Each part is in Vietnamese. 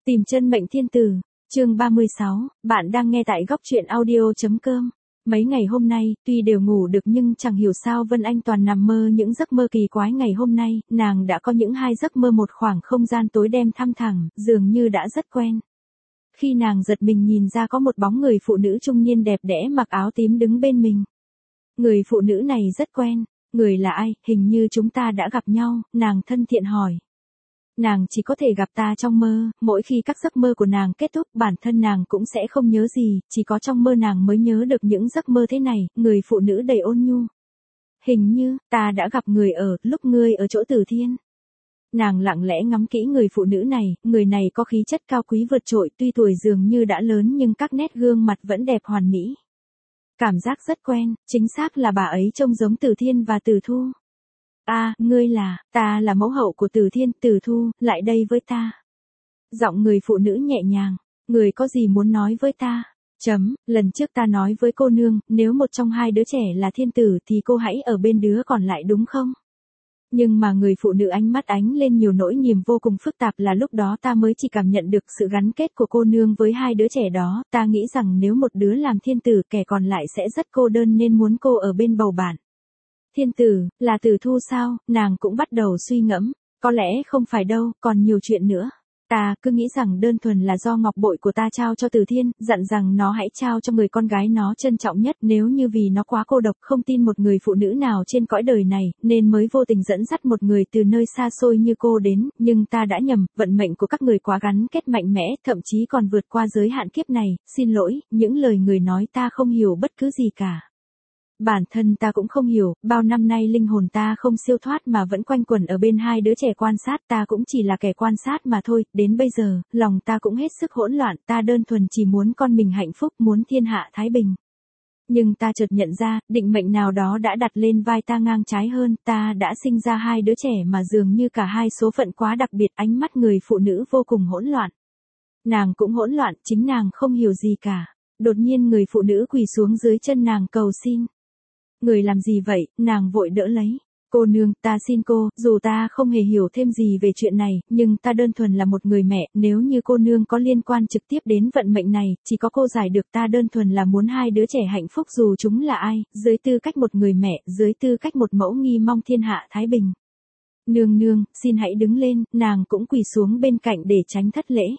Tìm chân mệnh thiên tử, chương 36, bạn đang nghe tại góc truyện audio.com. Mấy ngày hôm nay, tuy đều ngủ được nhưng chẳng hiểu sao Vân Anh toàn nằm mơ những giấc mơ kỳ quái. Ngày hôm nay, nàng đã có những hai giấc mơ một khoảng không gian tối đen thăm thẳm, dường như đã rất quen. Khi nàng giật mình nhìn ra có một bóng người phụ nữ trung niên đẹp đẽ mặc áo tím đứng bên mình. Người phụ nữ này rất quen, người là ai, hình như chúng ta đã gặp nhau, nàng thân thiện hỏi. Nàng chỉ có thể gặp ta trong mơ, mỗi khi các giấc mơ của nàng kết thúc bản thân nàng cũng sẽ không nhớ gì, chỉ có trong mơ nàng mới nhớ được những giấc mơ thế này, người phụ nữ đầy ôn nhu. Hình như, ta đã gặp người lúc ngươi ở chỗ Tử Thiên. Nàng lặng lẽ ngắm kỹ người phụ nữ này, người này có khí chất cao quý vượt trội, tuy tuổi dường như đã lớn nhưng các nét gương mặt vẫn đẹp hoàn mỹ. Cảm giác rất quen, chính xác là bà ấy trông giống Tử Thiên và Tử Thu. Ngươi là, ta là mẫu hậu của Tử Thiên, Tử Thu, lại đây với ta. Giọng người phụ nữ nhẹ nhàng, người có gì muốn nói với ta? Lần trước ta nói với cô nương, nếu một trong hai đứa trẻ là thiên tử thì cô hãy ở bên đứa còn lại đúng không? Nhưng mà người phụ nữ ánh mắt ánh lên nhiều nỗi niềm vô cùng phức tạp, là lúc đó ta mới chỉ cảm nhận được sự gắn kết của cô nương với hai đứa trẻ đó, ta nghĩ rằng nếu một đứa làm thiên tử kẻ còn lại sẽ rất cô đơn nên muốn cô ở bên bầu bạn. Thiên tử, là Tử Thu sao? Nàng cũng bắt đầu suy ngẫm, có lẽ không phải đâu, còn nhiều chuyện nữa. Ta cứ nghĩ rằng đơn thuần là do ngọc bội của ta trao cho Tử Thiên, dặn rằng nó hãy trao cho người con gái nó trân trọng nhất, nếu như vì nó quá cô độc không tin một người phụ nữ nào trên cõi đời này, nên mới vô tình dẫn dắt một người từ nơi xa xôi như cô đến, nhưng ta đã nhầm, vận mệnh của các người quá gắn kết mạnh mẽ, thậm chí còn vượt qua giới hạn kiếp này, xin lỗi, những lời người nói ta không hiểu bất cứ gì cả. Bản thân ta cũng không hiểu, bao năm nay linh hồn ta không siêu thoát mà vẫn quanh quẩn ở bên hai đứa trẻ quan sát, ta cũng chỉ là kẻ quan sát mà thôi, đến bây giờ, lòng ta cũng hết sức hỗn loạn, ta đơn thuần chỉ muốn con mình hạnh phúc, muốn thiên hạ thái bình. Nhưng ta chợt nhận ra, định mệnh nào đó đã đặt lên vai ta ngang trái hơn, ta đã sinh ra hai đứa trẻ mà dường như cả hai số phận quá đặc biệt. Ánh mắt người phụ nữ vô cùng hỗn loạn. Nàng cũng hỗn loạn, chính nàng không hiểu gì cả. Đột nhiên người phụ nữ quỳ xuống dưới chân nàng cầu xin. Người làm gì vậy? Nàng vội đỡ lấy. Cô nương, ta xin cô, dù ta không hề hiểu thêm gì về chuyện này, nhưng ta đơn thuần là một người mẹ, nếu như cô nương có liên quan trực tiếp đến vận mệnh này, chỉ có cô giải được. Ta đơn thuần là muốn hai đứa trẻ hạnh phúc dù chúng là ai, dưới tư cách một người mẹ, dưới tư cách một mẫu nghi mong thiên hạ thái bình. Nương nương, xin hãy đứng lên, nàng cũng quỳ xuống bên cạnh để tránh thất lễ.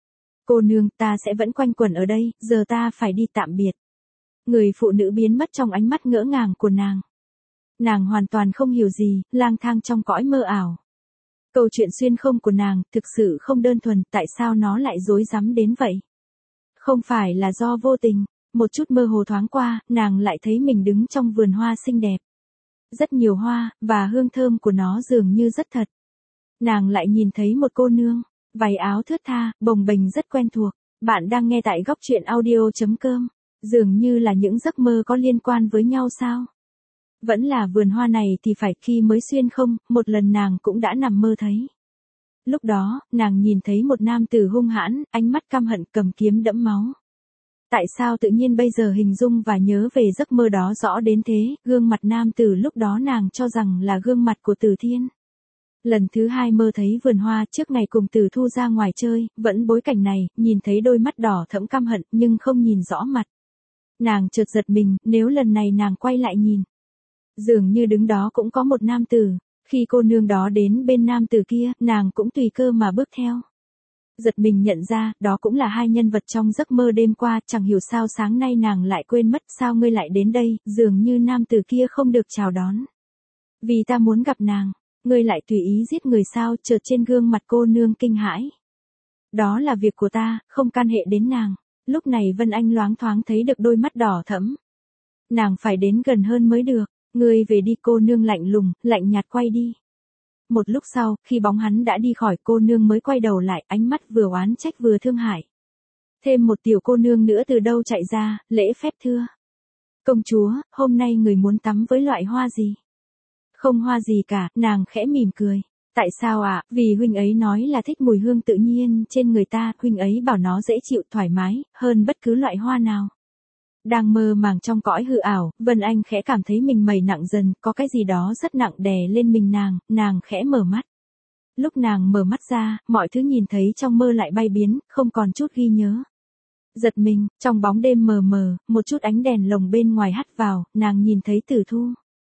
Cô nương, ta sẽ vẫn quanh quẩn ở đây, giờ ta phải đi tạm biệt. Người phụ nữ biến mất trong ánh mắt ngỡ ngàng của nàng. Nàng hoàn toàn không hiểu gì, lang thang trong cõi mơ ảo. Câu chuyện xuyên không của nàng thực sự không đơn thuần, tại sao nó lại rối rắm đến vậy? Không phải là do vô tình, một chút mơ hồ thoáng qua, nàng lại thấy mình đứng trong vườn hoa xinh đẹp. Rất nhiều hoa, và hương thơm của nó dường như rất thật. Nàng lại nhìn thấy một cô nương, váy áo thướt tha, bồng bềnh rất quen thuộc. Bạn đang nghe tại góc truyện audio.com. Dường như là những giấc mơ có liên quan với nhau sao? Vẫn là vườn hoa này thì phải, khi mới xuyên không, một lần nàng cũng đã nằm mơ thấy. Lúc đó, nàng nhìn thấy một nam tử hung hãn, ánh mắt căm hận, cầm kiếm đẫm máu. Tại sao tự nhiên bây giờ hình dung và nhớ về giấc mơ đó rõ đến thế? Gương mặt nam tử lúc đó nàng cho rằng là gương mặt của Tử Thiên. Lần thứ hai mơ thấy vườn hoa, trước ngày cùng Tử Thu ra ngoài chơi, vẫn bối cảnh này, nhìn thấy đôi mắt đỏ thẫm căm hận, nhưng không nhìn rõ mặt. Nàng chợt giật mình, nếu lần này nàng quay lại nhìn. Dường như đứng đó cũng có một nam tử, khi cô nương đó đến bên nam tử kia, nàng cũng tùy cơ mà bước theo. Giật mình nhận ra, đó cũng là hai nhân vật trong giấc mơ đêm qua, chẳng hiểu sao sáng nay nàng lại quên mất, sao ngươi lại đến đây, dường như nam tử kia không được chào đón. Vì ta muốn gặp nàng, ngươi lại tùy ý giết người sao? Chợt trên gương mặt cô nương kinh hãi. Đó là việc của ta, không can hệ đến nàng. Lúc này Vân Anh loáng thoáng thấy được đôi mắt đỏ thẫm. Nàng phải đến gần hơn mới được. Ngươi về đi, cô nương lạnh lùng, lạnh nhạt quay đi. Một lúc sau, khi bóng hắn đã đi khỏi, cô nương mới quay đầu lại, ánh mắt vừa oán trách vừa thương hại. Thêm một tiểu cô nương nữa từ đâu chạy ra, lễ phép thưa. Công chúa, hôm nay người muốn tắm với loại hoa gì? Không hoa gì cả, nàng khẽ mỉm cười. Tại sao ạ? Vì huynh ấy nói là thích mùi hương tự nhiên trên người ta, huynh ấy bảo nó dễ chịu, thoải mái, hơn bất cứ loại hoa nào. Đang mơ màng trong cõi hư ảo, Vân Anh khẽ cảm thấy mình mẩy nặng dần, có cái gì đó rất nặng đè lên mình nàng khẽ mở mắt. Lúc nàng mở mắt ra, mọi thứ nhìn thấy trong mơ lại bay biến, không còn chút ghi nhớ. Giật mình, trong bóng đêm mờ mờ, một chút ánh đèn lồng bên ngoài hắt vào, nàng nhìn thấy Tử Thu.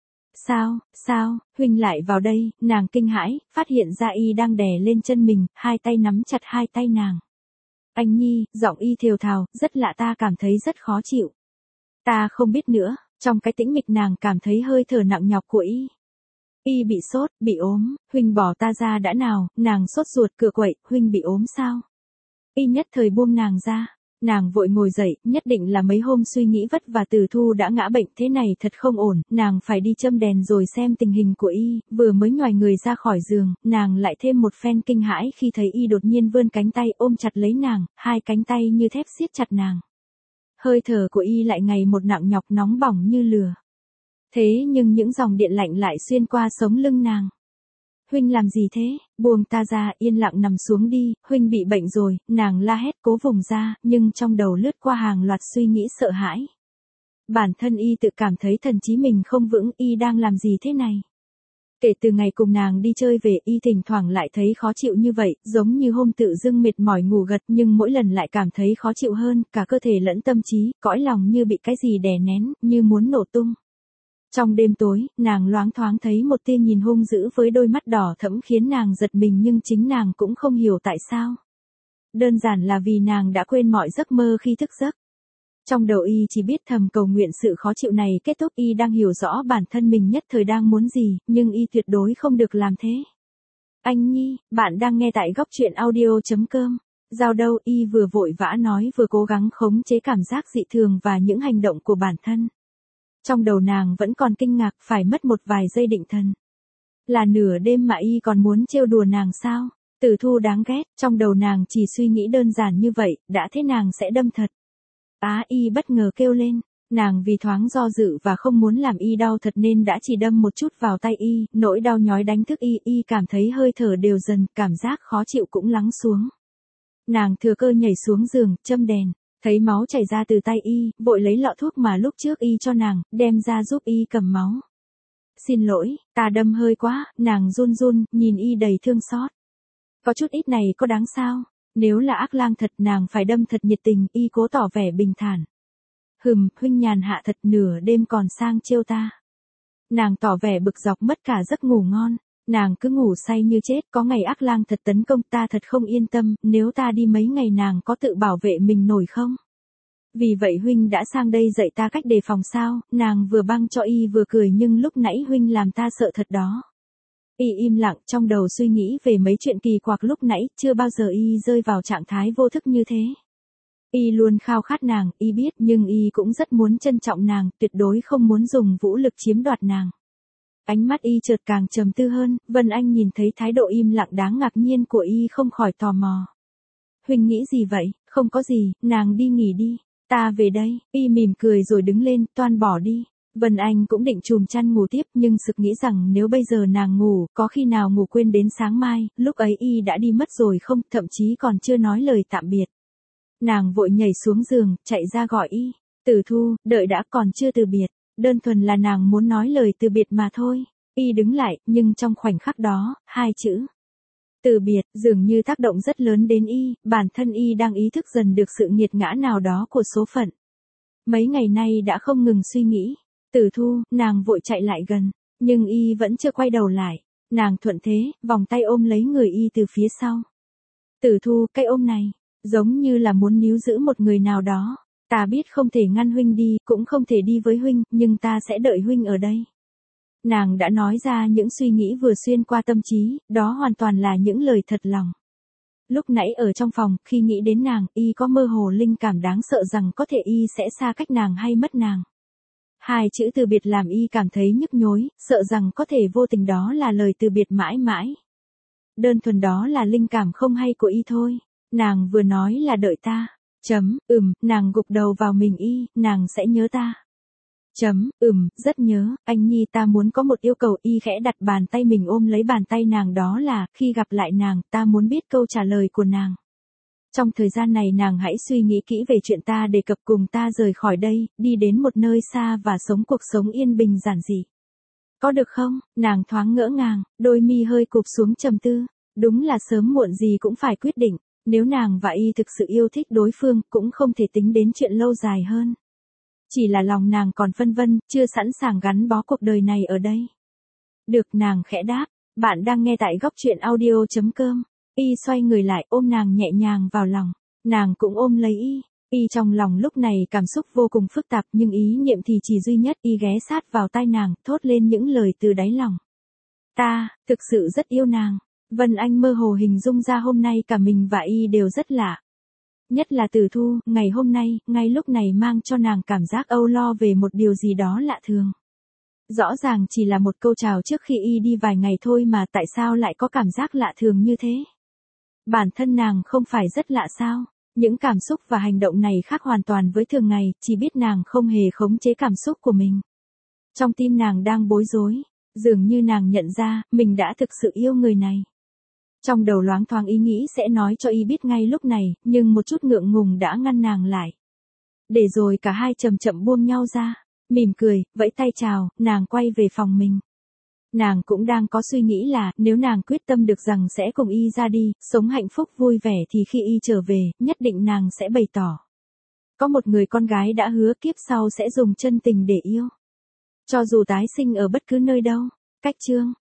Sao, huynh lại vào đây, nàng kinh hãi, phát hiện ra y đang đè lên chân mình, hai tay nắm chặt hai tay nàng. Anh Nhi, giọng y thều thào, rất lạ, ta cảm thấy rất khó chịu. Ta không biết nữa, trong cái tĩnh mịch nàng cảm thấy hơi thở nặng nhọc của y. Y bị sốt, bị ốm, huynh bỏ ta ra đã nào, nàng sốt ruột cựa quậy, huynh bị ốm sao? Y nhất thời buông nàng ra. Nàng vội ngồi dậy, nhất định là mấy hôm suy nghĩ vất và Tử Thu đã ngã bệnh, thế này thật không ổn, nàng phải đi châm đèn rồi xem tình hình của y, vừa mới nhoài người ra khỏi giường, nàng lại thêm một phen kinh hãi khi thấy y đột nhiên vươn cánh tay ôm chặt lấy nàng, hai cánh tay như thép siết chặt nàng. Hơi thở của y lại ngày một nặng nhọc nóng bỏng như lửa. Thế nhưng những dòng điện lạnh lại xuyên qua sống lưng nàng. Huynh làm gì thế, buông ta ra, yên lặng nằm xuống đi, huynh bị bệnh rồi, nàng la hét cố vùng ra, nhưng trong đầu lướt qua hàng loạt suy nghĩ sợ hãi. Bản thân y tự cảm thấy thần trí mình không vững, y đang làm gì thế này? Kể từ ngày cùng nàng đi chơi về, y thỉnh thoảng lại thấy khó chịu như vậy, giống như hôm tự dưng mệt mỏi ngủ gật, nhưng mỗi lần lại cảm thấy khó chịu hơn, cả cơ thể lẫn tâm trí, cõi lòng như bị cái gì đè nén, như muốn nổ tung. Trong đêm tối, nàng loáng thoáng thấy một tia nhìn hung dữ với đôi mắt đỏ thẫm khiến nàng giật mình, nhưng chính nàng cũng không hiểu tại sao. Đơn giản là vì nàng đã quên mọi giấc mơ khi thức giấc. Trong đầu y chỉ biết thầm cầu nguyện sự khó chịu này kết thúc, y đang hiểu rõ bản thân mình nhất thời đang muốn gì, nhưng y tuyệt đối không được làm thế. Anh Nhi, bạn đang nghe tại góc truyện audio.com. Giao đâu, y vừa vội vã nói vừa cố gắng khống chế cảm giác dị thường và những hành động của bản thân. Trong đầu nàng vẫn còn kinh ngạc, phải mất một vài giây định thần. Là nửa đêm mà y còn muốn trêu đùa nàng sao? Tử Thu đáng ghét, trong đầu nàng chỉ suy nghĩ đơn giản như vậy, đã thế nàng sẽ đâm thật. Y bất ngờ kêu lên, nàng vì thoáng do dự và không muốn làm y đau thật nên đã chỉ đâm một chút vào tay y, nỗi đau nhói đánh thức y cảm thấy hơi thở đều dần, cảm giác khó chịu cũng lắng xuống. Nàng thừa cơ nhảy xuống giường, châm đèn. Thấy máu chảy ra từ tay y, vội lấy lọ thuốc mà lúc trước y cho nàng, đem ra giúp y cầm máu. Xin lỗi, ta đâm hơi quá, nàng run run, nhìn y đầy thương xót. Có chút ít này có đáng sao? Nếu là ác lang thật nàng phải đâm thật nhiệt tình, y cố tỏ vẻ bình thản. Huynh nhàn hạ thật, nửa đêm còn sang trêu ta. Nàng tỏ vẻ bực dọc mất cả giấc ngủ ngon. Nàng cứ ngủ say như chết, có ngày ác lang thật tấn công ta thật không yên tâm, nếu ta đi mấy ngày nàng có tự bảo vệ mình nổi không? Vì vậy huynh đã sang đây dạy ta cách đề phòng sao? Nàng vừa băng cho y vừa cười, nhưng lúc nãy huynh làm ta sợ thật đó. Y im lặng, trong đầu suy nghĩ về mấy chuyện kỳ quặc lúc nãy, chưa bao giờ y rơi vào trạng thái vô thức như thế. Y luôn khao khát nàng, y biết, nhưng y cũng rất muốn trân trọng nàng, tuyệt đối không muốn dùng vũ lực chiếm đoạt nàng. Ánh mắt y chợt càng trầm tư hơn, Vân Anh nhìn thấy thái độ im lặng đáng ngạc nhiên của y không khỏi tò mò. Huynh nghĩ gì vậy? Không có gì, nàng đi nghỉ đi, ta về đây. Y mỉm cười rồi đứng lên, toan bỏ đi. Vân Anh cũng định chùm chăn ngủ tiếp, nhưng sực nghĩ rằng nếu bây giờ nàng ngủ, có khi nào ngủ quên đến sáng mai, lúc ấy y đã đi mất rồi không, thậm chí còn chưa nói lời tạm biệt. Nàng vội nhảy xuống giường, chạy ra gọi y. Tử Thu, đợi đã, còn chưa từ biệt. Đơn thuần là nàng muốn nói lời từ biệt mà thôi. Y đứng lại, nhưng trong khoảnh khắc đó, hai chữ từ biệt dường như tác động rất lớn đến y, bản thân y đang ý thức dần được sự nghiệt ngã nào đó của số phận. Mấy ngày nay đã không ngừng suy nghĩ. Tử Thu, nàng vội chạy lại gần, nhưng y vẫn chưa quay đầu lại. Nàng thuận thế, vòng tay ôm lấy người y từ phía sau. Tử Thu, cái ôm này, giống như là muốn níu giữ một người nào đó. Ta biết không thể ngăn huynh đi, cũng không thể đi với huynh, nhưng ta sẽ đợi huynh ở đây. Nàng đã nói ra những suy nghĩ vừa xuyên qua tâm trí, đó hoàn toàn là những lời thật lòng. Lúc nãy ở trong phòng, khi nghĩ đến nàng, y có mơ hồ linh cảm đáng sợ rằng có thể y sẽ xa cách nàng hay mất nàng. Hai chữ từ biệt làm y cảm thấy nhức nhối, sợ rằng có thể vô tình đó là lời từ biệt mãi mãi. Đơn thuần đó là linh cảm không hay của y thôi. Nàng vừa nói là đợi ta. Nàng gục đầu vào mình y, nàng sẽ nhớ ta. Rất nhớ, anh Nhi, ta muốn có một yêu cầu. Y khẽ đặt bàn tay mình ôm lấy bàn tay nàng, đó là, khi gặp lại nàng, ta muốn biết câu trả lời của nàng. Trong thời gian này nàng hãy suy nghĩ kỹ về chuyện ta đề cập, cùng ta rời khỏi đây, đi đến một nơi xa và sống cuộc sống yên bình giản dị. Có được không? Nàng thoáng ngỡ ngàng, đôi mi hơi cụp xuống trầm tư. Đúng là sớm muộn gì cũng phải quyết định, nếu nàng và y thực sự yêu thích đối phương cũng không thể tính đến chuyện lâu dài hơn. Chỉ là lòng nàng còn phân vân, chưa sẵn sàng gắn bó cuộc đời này ở đây. Được, nàng khẽ đáp, bạn đang nghe tại góc truyện audio.com. Y xoay người lại ôm nàng nhẹ nhàng vào lòng, nàng cũng ôm lấy y. Y trong lòng lúc này cảm xúc vô cùng phức tạp nhưng ý niệm thì chỉ duy nhất, y ghé sát vào tai nàng, thốt lên những lời từ đáy lòng. Ta, thực sự rất yêu nàng. Vân Anh mơ hồ hình dung ra hôm nay cả mình và y đều rất lạ. Nhất là Tử Thu, ngày hôm nay, ngay lúc này mang cho nàng cảm giác âu lo về một điều gì đó lạ thường. Rõ ràng chỉ là một câu chào trước khi y đi vài ngày thôi mà tại sao lại có cảm giác lạ thường như thế? Bản thân nàng không phải rất lạ sao? Những cảm xúc và hành động này khác hoàn toàn với thường ngày, chỉ biết nàng không hề khống chế cảm xúc của mình. Trong tim nàng đang bối rối, dường như nàng nhận ra, mình đã thực sự yêu người này. Trong đầu loáng thoáng ý nghĩ sẽ nói cho y biết ngay lúc này, nhưng một chút ngượng ngùng đã ngăn nàng lại. Để rồi cả hai chậm chậm buông nhau ra, mỉm cười, vẫy tay chào, nàng quay về phòng mình. Nàng cũng đang có suy nghĩ là, nếu nàng quyết tâm được rằng sẽ cùng y ra đi, sống hạnh phúc vui vẻ thì khi y trở về, nhất định nàng sẽ bày tỏ. Có một người con gái đã hứa kiếp sau sẽ dùng chân tình để yêu. Cho dù tái sinh ở bất cứ nơi đâu. Cách chương